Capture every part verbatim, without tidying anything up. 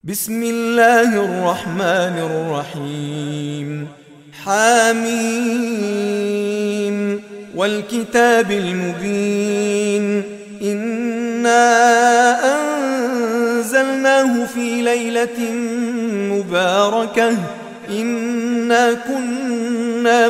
بسم الله الرحمن الرحيم. حاميم والكتاب المبين. إنا أنزلناه في ليلة مباركة إنا كنا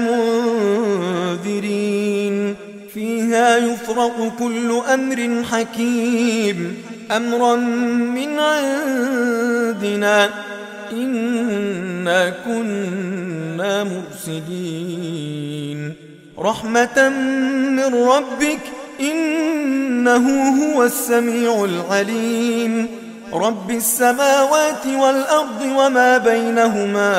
منذرين فيها يفرق كل أمر حكيم أمرا من عندنا إنا كنا مرسلين رحمة من ربك إنه هو السميع العليم رب السماوات والأرض وما بينهما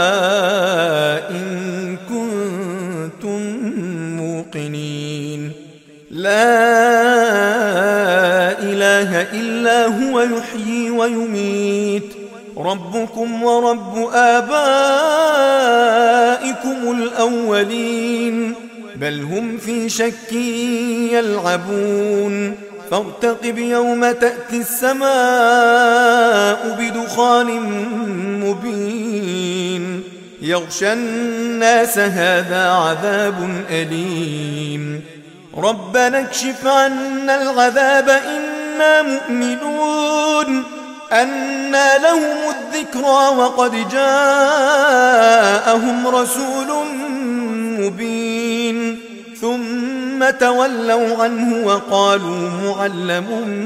إن كنتم موقنين لا إله إلا هو يحيي ويميت ربكم ورب آبائكم الأولين بل هم في شك يلعبون فارتقب يوم تأتي السماء بدخان مبين يغشى الناس هذا عذاب أليم ربنا اكشف عنا العذاب إنا مؤمنون أنى لهم الذكرى وقد جاءهم رسول مبين ثم تولوا عنه وقالوا معلم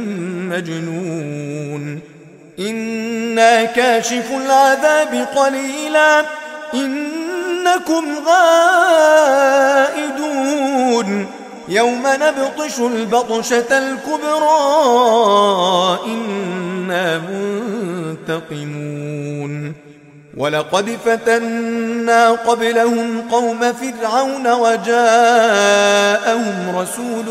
مجنون إنا كاشف العذاب قليلا إنكم غائدون يوم نبطش البطشة الكبرى إنا منتقمون ولقد فتنا قبلهم قوم فرعون وجاءهم رسول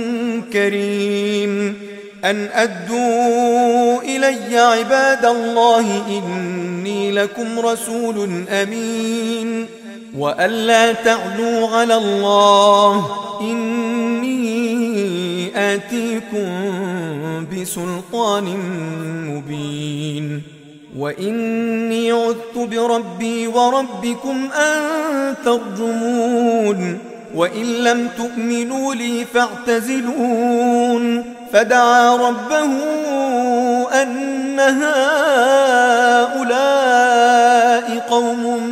كريم أن أدوا إلي عباد الله إني لكم رسول أمين وأن لا تعلوا على الله إني آتيكم بسلطان مبين وإني عذت بربي وربكم أن ترجمون وإن لم تؤمنوا لي فاعتزلون فدعا ربه أن هؤلاء قوم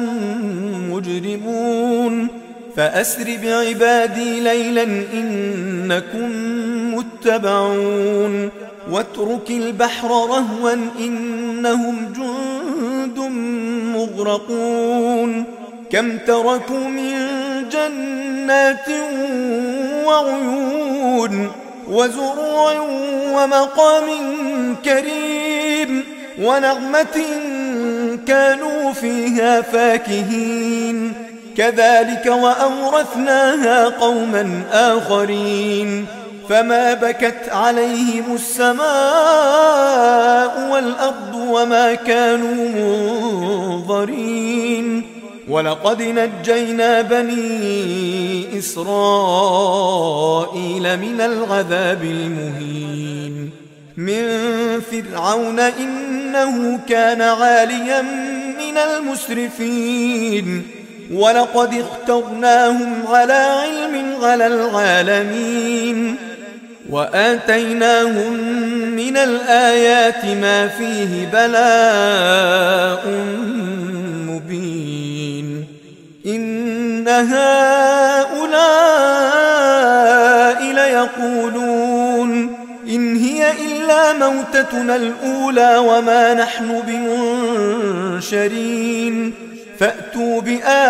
مجرمون فأسر بعبادي ليلا إنكم متبعون واترك البحر رهوا إنهم جند مغرقون كم تركوا من جنات وعيون وزروع ومقام كريم ونعمة كانوا فيها فاكهين كذلك وأورثناها قوما آخرين فما بكت عليهم السماء والأرض وما كانوا منظرين ولقد نجينا بني إسرائيل من العذاب المهين من فرعون إنه كان عاليا من المسرفين ولقد اخترناهم على علم على العالمين وآتيناهم من الآيات ما فيه بلاء مبين إن هؤلاء ليقولون إن هي إلا موتتنا الأولى وما نحن بمنشرين فأتوا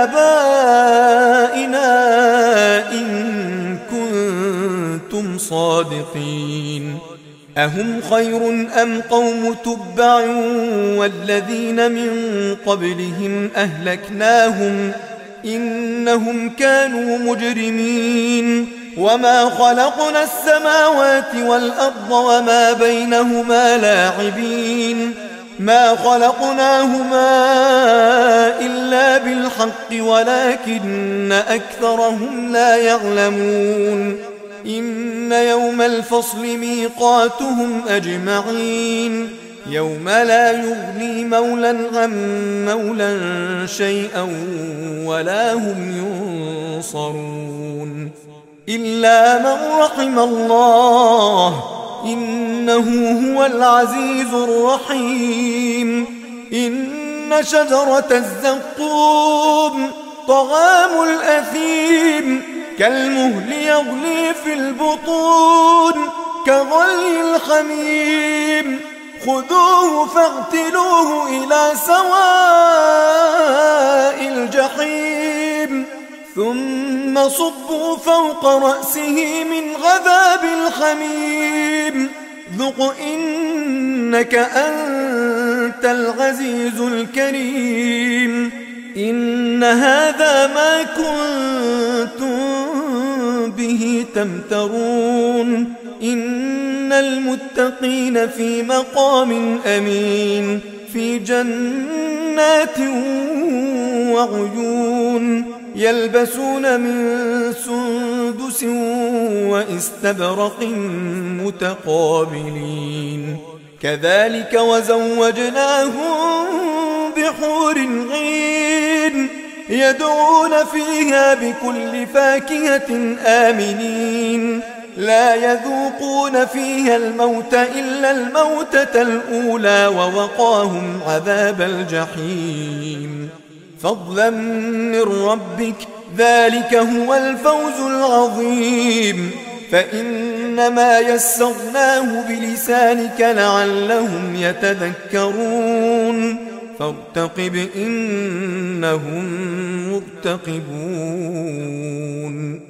بآبائنا إن كنتم صادقين أهم خير أم قوم تبع والذين من قبلهم أهلكناهم إنهم كانوا مجرمين وما خلقنا السماوات والأرض وما بينهما لاعبين ما خلقناهما إلا بالحق ولكن أكثرهم لا يعلمون إن يوم الفصل ميقاتهم أجمعين يوم لا يغني مولا عن مولا شيئا ولا هم ينصرون إلا من رحم الله إنه هو العزيز الرحيم إن شجرة الزقوم طعام الأثيم كالمهل يغلي في البطون كغلي الحميم خذوه فاغتلوه إلى سواء الجحيم ثم صبوا فوق رأسه من عذاب الحميم ذق إنك أنت العزيز الكريم إن هذا ما كنتم به تمترون إن المتقين في مقام أمين في جنات وعيون يلبسون من سندس وإستبرق متقابلين كذلك وزوجناهم بحور عين يدعون فيها بكل فاكهة آمنين لا يذوقون فيها الموت إلا الموتة الأولى ووقاهم عذاب الجحيم فضلا من ربك ذلك هو الفوز العظيم فإنما يسرناه بلسانك لعلهم يتذكرون فارتقب إنهم مرتقبون